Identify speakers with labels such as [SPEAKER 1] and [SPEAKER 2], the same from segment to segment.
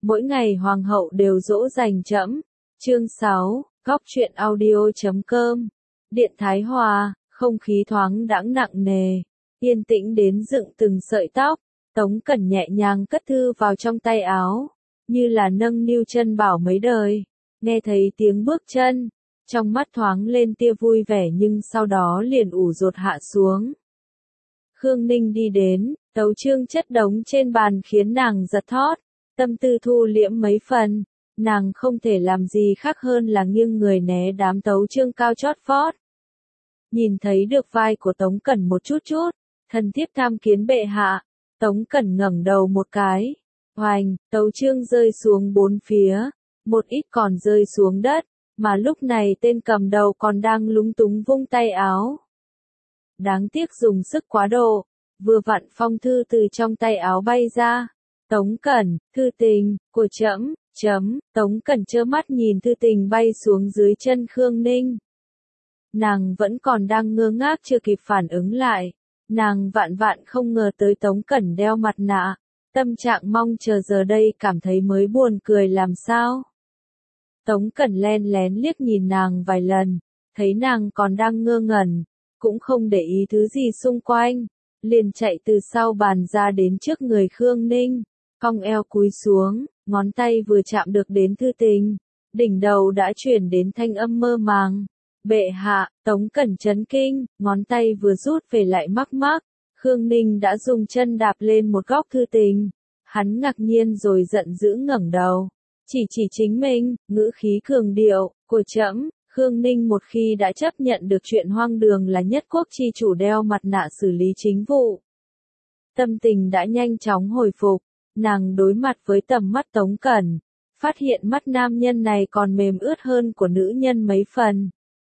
[SPEAKER 1] mỗi ngày hoàng hậu đều dỗ dành trẫm. Chương 6, Góc truyện audio.com. Điện Thái Hòa, không khí thoáng đãng nặng nề, yên tĩnh đến dựng từng sợi tóc. Tống Cẩn nhẹ nhàng cất thư vào trong tay áo, như là nâng niu chân bảo mấy đời. Nghe thấy tiếng bước chân, trong mắt thoáng lên tia vui vẻ nhưng sau đó liền ủ rột hạ xuống. Khương Ninh đi đến, tấu chương chất đống trên bàn khiến nàng giật thót, tâm tư thu liễm mấy phần, nàng không thể làm gì khác hơn là nghiêng người né đám tấu chương cao chót vót. Nhìn thấy được vai của Tống Cẩn một chút chút, thần thiếp tham kiến bệ hạ. Tống Cẩn ngẩng đầu một cái, hoành, tấu chương rơi xuống bốn phía, một ít còn rơi xuống đất, mà lúc này tên cầm đầu còn đang lúng túng vung tay áo. Đáng tiếc dùng sức quá độ, vừa vặn phong thư từ trong tay áo bay ra. Tống Cẩn, thư tình, của trẫm, Tống Cẩn trơ mắt nhìn thư tình bay xuống dưới chân Khương Ninh. Nàng vẫn còn đang ngơ ngác chưa kịp phản ứng lại. Nàng vạn không ngờ tới Tống Cẩn đeo mặt nạ, tâm trạng mong chờ giờ đây cảm thấy mới buồn cười làm sao. Tống Cẩn len lén liếc nhìn nàng vài lần, thấy nàng còn đang ngơ ngẩn, cũng không để ý thứ gì xung quanh, liền chạy từ sau bàn ra đến trước người Khương Ninh, cong eo cúi xuống, ngón tay vừa chạm được đến thư tình, đỉnh đầu đã chuyển đến thanh âm mơ màng. Bệ hạ, Tống Cẩn chấn kinh, ngón tay vừa rút về lại mắc mắc, Khương Ninh đã dùng chân đạp lên một góc thư tình. Hắn ngạc nhiên rồi giận dữ ngẩng đầu, chỉ chính mình, ngữ khí cường điệu, của trẫm. Khương Ninh một khi đã chấp nhận được chuyện hoang đường là nhất quốc chi chủ đeo mặt nạ xử lý chính vụ. Tâm tình đã nhanh chóng hồi phục, nàng đối mặt với tầm mắt Tống Cẩn, phát hiện mắt nam nhân này còn mềm ướt hơn của nữ nhân mấy phần.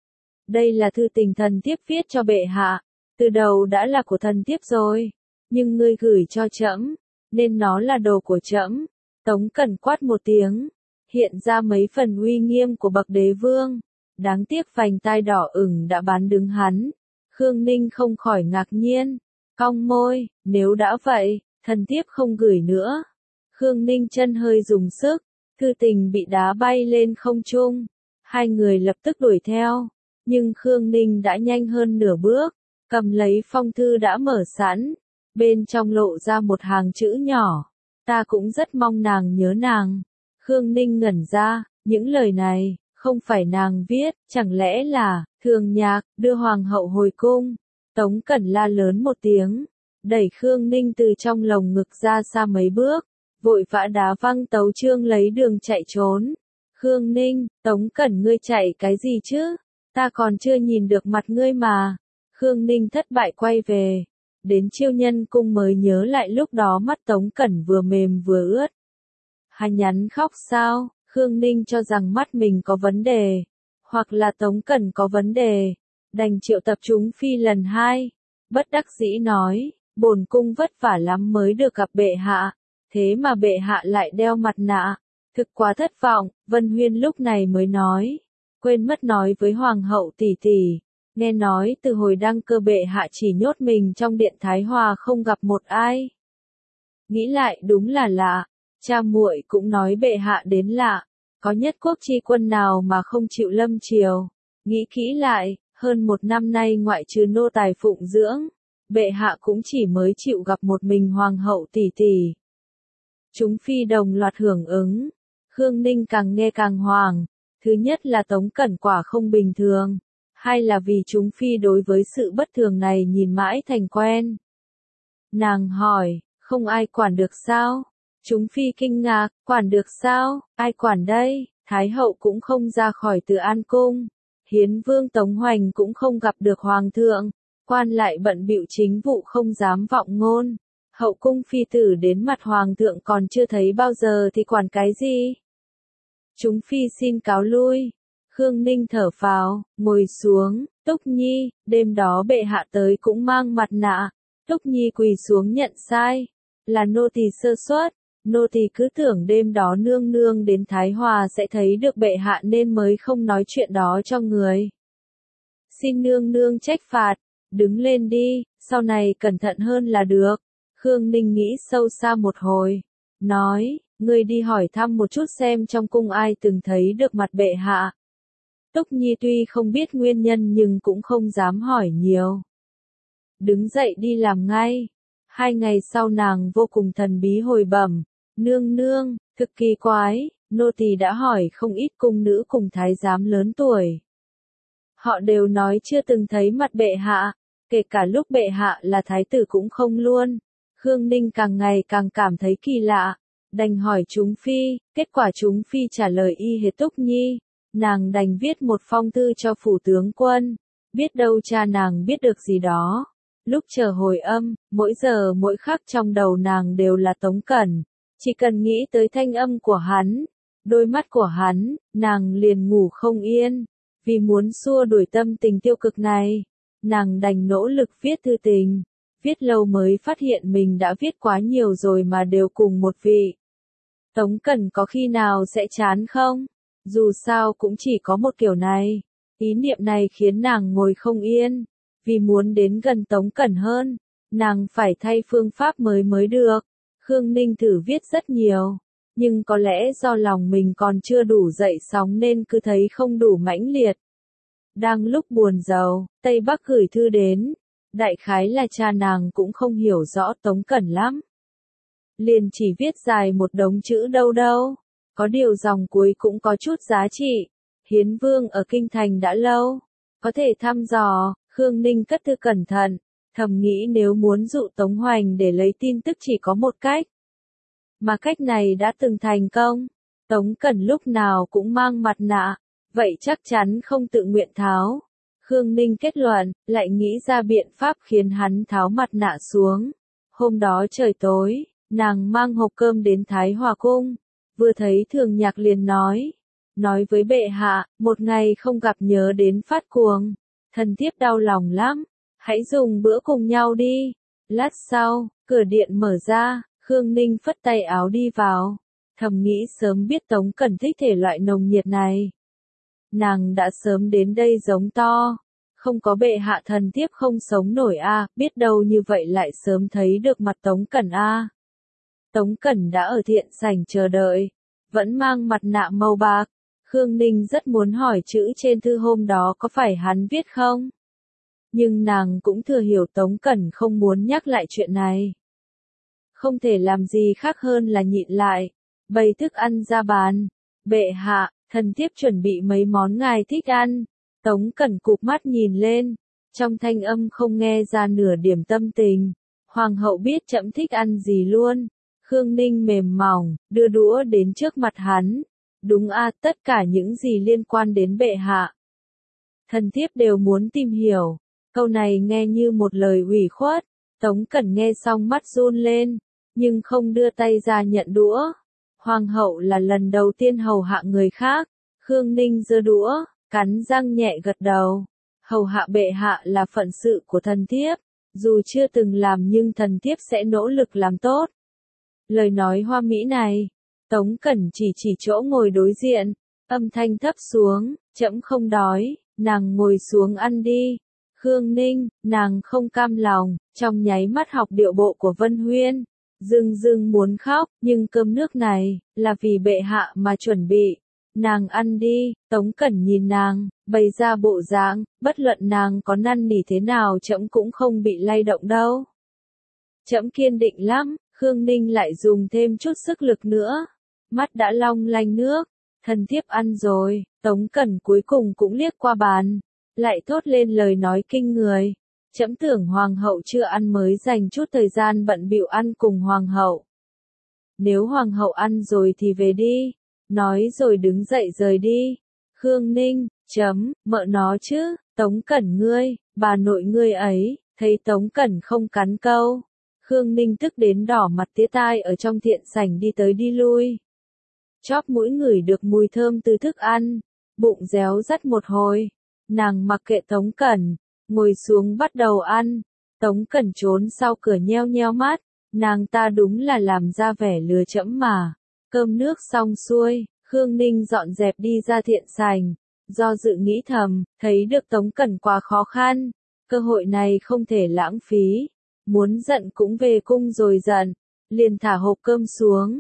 [SPEAKER 1] Đây là thư tình thần thiếp viết cho bệ hạ, từ đầu đã là của thần thiếp rồi, nhưng ngươi gửi cho trẫm, nên nó là đồ của trẫm. Tống Cẩn quát một tiếng, hiện ra mấy phần uy nghiêm của bậc đế vương, đáng tiếc vành tai đỏ ửng đã bán đứng hắn. Khương Ninh không khỏi ngạc nhiên, cong môi, nếu đã vậy, thần thiếp không gửi nữa. Khương Ninh chân hơi dùng sức, thư tình bị đá bay lên không trung, hai người lập tức đuổi theo. Nhưng Khương Ninh đã nhanh hơn nửa bước, cầm lấy phong thư đã mở sẵn, bên trong lộ ra một hàng chữ nhỏ, ta cũng rất mong nàng nhớ nàng. Khương Ninh ngẩn ra, những lời này, không phải nàng viết, chẳng lẽ là, Thường Nhạc, đưa hoàng hậu hồi cung. Tống Cẩn la lớn một tiếng, đẩy Khương Ninh từ trong lồng ngực ra xa mấy bước, vội vã đá văng tấu chương lấy đường chạy trốn. Khương Ninh, Tống Cẩn ngươi chạy cái gì chứ? Ta còn chưa nhìn được mặt ngươi mà. Khương Ninh thất bại quay về. Đến Chiêu Nhân cung mới nhớ lại lúc đó mắt Tống Cẩn vừa mềm vừa ướt. Hà nhắn khóc sao? Khương Ninh cho rằng mắt mình có vấn đề. Hoặc là Tống Cẩn có vấn đề. Đành triệu tập chúng phi lần 2. Bất đắc dĩ nói, bổn cung vất vả lắm mới được gặp bệ hạ. Thế mà bệ hạ lại đeo mặt nạ. Thực quá thất vọng, Vân Huyên lúc này mới nói. Quên mất nói với hoàng hậu tỷ tỷ, nghe nói từ hồi đăng cơ bệ hạ chỉ nhốt mình trong điện Thái Hòa không gặp một ai. Nghĩ lại đúng là lạ, cha muội cũng nói bệ hạ đến lạ, có nhất quốc chi quân nào mà không chịu lâm triều. Nghĩ kỹ lại, hơn 1 năm nay ngoại trừ nô tài phụng dưỡng, bệ hạ cũng chỉ mới chịu gặp một mình hoàng hậu tỷ tỷ. Chúng phi đồng loạt hưởng ứng, Khương Ninh càng nghe càng hoảng. Thứ nhất là Tống Cẩn quả không bình thường, hai là vì chúng phi đối với sự bất thường này nhìn mãi thành quen. Nàng hỏi, không ai quản được sao? Chúng phi kinh ngạc, quản được sao? Ai quản đây? Thái hậu cũng không ra khỏi Từ An cung, Hiến vương Tống Hoành cũng không gặp được hoàng thượng, quan lại bận bịu chính vụ không dám vọng ngôn. Hậu cung phi tử đến mặt hoàng thượng còn chưa thấy bao giờ thì quản cái gì? Chúng phi xin cáo lui. Khương Ninh thở phào, ngồi xuống. Túc Nhi, đêm đó bệ hạ tới cũng mang mặt nạ. Túc Nhi quỳ xuống nhận sai, là nô tỳ sơ suất. Nô tỳ cứ tưởng đêm đó nương nương đến Thái Hòa sẽ thấy được bệ hạ nên mới không nói chuyện đó cho người. Xin nương nương trách phạt, đứng lên đi, sau này cẩn thận hơn là được. Khương Ninh nghĩ sâu xa một hồi, nói, ngươi đi hỏi thăm một chút xem trong cung ai từng thấy được mặt bệ hạ. Túc Nhi tuy không biết nguyên nhân nhưng cũng không dám hỏi nhiều. Đứng dậy đi làm ngay. 2 ngày sau nàng vô cùng thần bí hồi bẩm, nương nương, thực kỳ quái, nô tỳ đã hỏi không ít cung nữ cùng thái giám lớn tuổi. Họ đều nói chưa từng thấy mặt bệ hạ, kể cả lúc bệ hạ là thái tử cũng không luôn. Khương Ninh càng ngày càng cảm thấy kỳ lạ, đành hỏi chúng phi, kết quả chúng phi trả lời y hệt Túc Nhi, nàng đành viết một phong thư cho phủ tướng quân, biết đâu cha nàng biết được gì đó. Lúc chờ hồi âm, mỗi giờ mỗi khắc trong đầu nàng đều là Tống Cẩn, chỉ cần nghĩ tới thanh âm của hắn, đôi mắt của hắn, nàng liền ngủ không yên. Vì muốn xua đuổi tâm tình tiêu cực này, nàng đành nỗ lực viết thư tình, viết lâu mới phát hiện mình đã viết quá nhiều rồi mà đều cùng một vị. Tống Cẩn có khi nào sẽ chán không? Dù sao cũng chỉ có một kiểu này. Ý niệm này khiến nàng ngồi không yên. Vì muốn đến gần Tống Cẩn hơn, nàng phải thay phương pháp mới được. Khương Ninh thử viết rất nhiều, nhưng có lẽ do lòng mình còn chưa đủ dậy sóng nên cứ thấy không đủ mãnh liệt. Đang lúc buồn rầu, Tây Bắc gửi thư đến, đại khái là cha nàng cũng không hiểu rõ Tống Cẩn lắm. Liền chỉ viết dài một đống chữ đâu, có điều dòng cuối cũng có chút giá trị. Hiến vương ở kinh thành đã lâu, có thể thăm dò. Khương Ninh cất thư cẩn thận, thầm nghĩ nếu muốn dụ Tống Hoành để lấy tin tức chỉ có một cách. Mà cách này đã từng thành công. Tống Cẩn lúc nào cũng mang mặt nạ, vậy chắc chắn không tự nguyện tháo. Khương Ninh kết luận, lại nghĩ ra biện pháp khiến hắn tháo mặt nạ xuống. Hôm đó trời tối, nàng mang hộp cơm đến Thái Hòa Cung, vừa thấy Thường Nhạc liền nói với bệ hạ, một ngày không gặp nhớ đến phát cuồng. Thần thiếp đau lòng lắm, hãy dùng bữa cùng nhau đi. Lát sau, cửa điện mở ra, Khương Ninh phất tay áo đi vào. Thầm nghĩ sớm biết Tống Cẩn thích thể loại nồng nhiệt này. Nàng đã sớm đến đây giống to. Không có bệ hạ thần thiếp không sống nổi biết đâu như vậy lại sớm thấy được mặt Tống Cẩn Tống Cẩn đã ở thiện sảnh chờ đợi, vẫn mang mặt nạ màu bạc. Khương Ninh rất muốn hỏi chữ trên thư hôm đó có phải hắn viết không? Nhưng nàng cũng thừa hiểu Tống Cẩn không muốn nhắc lại chuyện này. Không thể làm gì khác hơn là nhịn lại, bày thức ăn ra bàn. Bệ hạ, thần thiếp chuẩn bị mấy món ngài thích ăn. Tống Cẩn cụp mắt nhìn lên, trong thanh âm không nghe ra nửa điểm tâm tình. Hoàng hậu biết trẫm thích ăn gì luôn. Khương Ninh mềm mỏng, đưa đũa đến trước mặt hắn. Đúng tất cả những gì liên quan đến bệ hạ. Thần thiếp đều muốn tìm hiểu. Câu này nghe như một lời ủy khuất. Tống Cẩn nghe xong mắt run lên, nhưng không đưa tay ra nhận đũa. Hoàng hậu là lần đầu tiên hầu hạ người khác. Khương Ninh giơ đũa, cắn răng nhẹ gật đầu. Hầu hạ bệ hạ là phận sự của thần thiếp. Dù chưa từng làm nhưng thần thiếp sẽ nỗ lực làm tốt. Lời nói hoa mỹ này, Tống Cẩn chỉ chỗ ngồi đối diện, âm thanh thấp xuống, trẫm không đói, nàng ngồi xuống ăn đi. Khương Ninh, nàng không cam lòng, trong nháy mắt học điệu bộ của Vân Huyên, dưng muốn khóc, nhưng cơm nước này, là vì bệ hạ mà chuẩn bị. Nàng ăn đi. Tống Cẩn nhìn nàng, bày ra bộ dáng, bất luận nàng có năn nỉ thế nào trẫm cũng không bị lay động đâu. Trẫm kiên định lắm. Khương Ninh lại dùng thêm chút sức lực nữa. Mắt đã long lanh nước. Thần thiếp ăn rồi. Tống Cẩn cuối cùng cũng liếc qua bàn, lại thốt lên lời nói kinh người. Trẫm tưởng hoàng hậu chưa ăn mới dành chút thời gian bận bịu ăn cùng hoàng hậu. Nếu hoàng hậu ăn rồi thì về đi. Nói rồi đứng dậy rời đi. Khương Ninh, mợ nó chứ, Tống Cẩn ngươi, bà nội ngươi ấy. Thấy Tống Cẩn không cắn câu, Khương Ninh tức đến đỏ mặt tía tai ở trong thiện sảnh đi tới đi lui. Chóp mũi ngửi được mùi thơm từ thức ăn, bụng réo rắt một hồi. Nàng mặc kệ Tống Cẩn, ngồi xuống bắt đầu ăn. Tống Cẩn trốn sau cửa nheo nheo mắt, nàng ta đúng là làm ra vẻ lừa trẫm mà. Cơm nước xong xuôi, Khương Ninh dọn dẹp đi ra thiện sảnh, do dự nghĩ thầm, thấy được Tống Cẩn quá khó khăn, cơ hội này không thể lãng phí. Muốn giận cũng về cung rồi giận, liền thả hộp cơm xuống,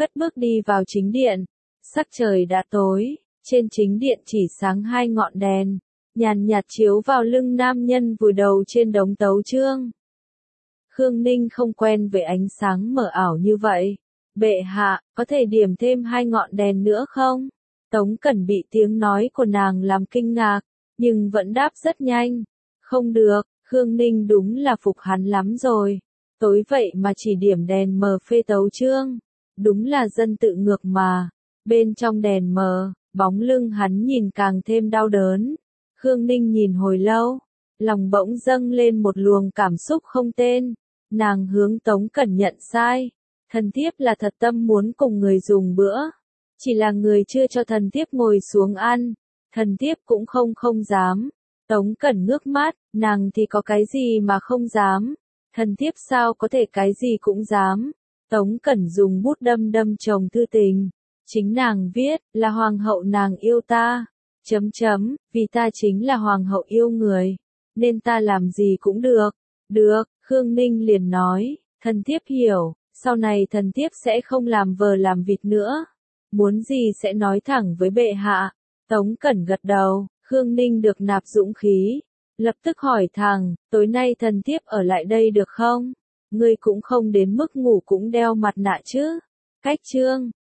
[SPEAKER 1] cất bước đi vào chính điện. Sắc trời đã tối, trên chính điện chỉ sáng 2 ngọn đèn, nhàn nhạt chiếu vào lưng nam nhân vùi đầu trên đống tấu chương. Khương Ninh không quen với ánh sáng mờ ảo như vậy. Bệ hạ, có thể điểm thêm 2 ngọn đèn nữa không? Tống Cẩn bị tiếng nói của nàng làm kinh ngạc, nhưng vẫn đáp rất nhanh. Không được, Khương Ninh đúng là phục hắn lắm rồi. Tối vậy mà chỉ điểm đèn mờ phê tấu chương. Đúng là dân tự ngược mà. Bên trong đèn mờ, bóng lưng hắn nhìn càng thêm đau đớn. Khương Ninh nhìn hồi lâu, lòng bỗng dâng lên một luồng cảm xúc không tên. Nàng hướng Tống Cẩn nhận sai. Thần thiếp là thật tâm muốn cùng người dùng bữa. Chỉ là người chưa cho thần thiếp ngồi xuống ăn. Thần thiếp cũng không dám. Tống Cẩn ngước mắt, nàng thì có cái gì mà không dám. Thần thiếp sao có thể cái gì cũng dám. Tống Cẩn dùng bút đâm chồng thư tình. Chính nàng viết, là hoàng hậu nàng yêu ta. Vì ta chính là hoàng hậu yêu người. Nên ta làm gì cũng được. Được, Khương Ninh liền nói, thần thiếp hiểu, sau này thần thiếp sẽ không làm vờ làm vịt nữa. Muốn gì sẽ nói thẳng với bệ hạ. Tống Cẩn gật đầu, Khương Ninh được nạp dũng khí. Lập tức hỏi thẳng, tối nay thần thiếp ở lại đây được không? Ngươi cũng không đến mức ngủ cũng đeo mặt nạ chứ. Cách chương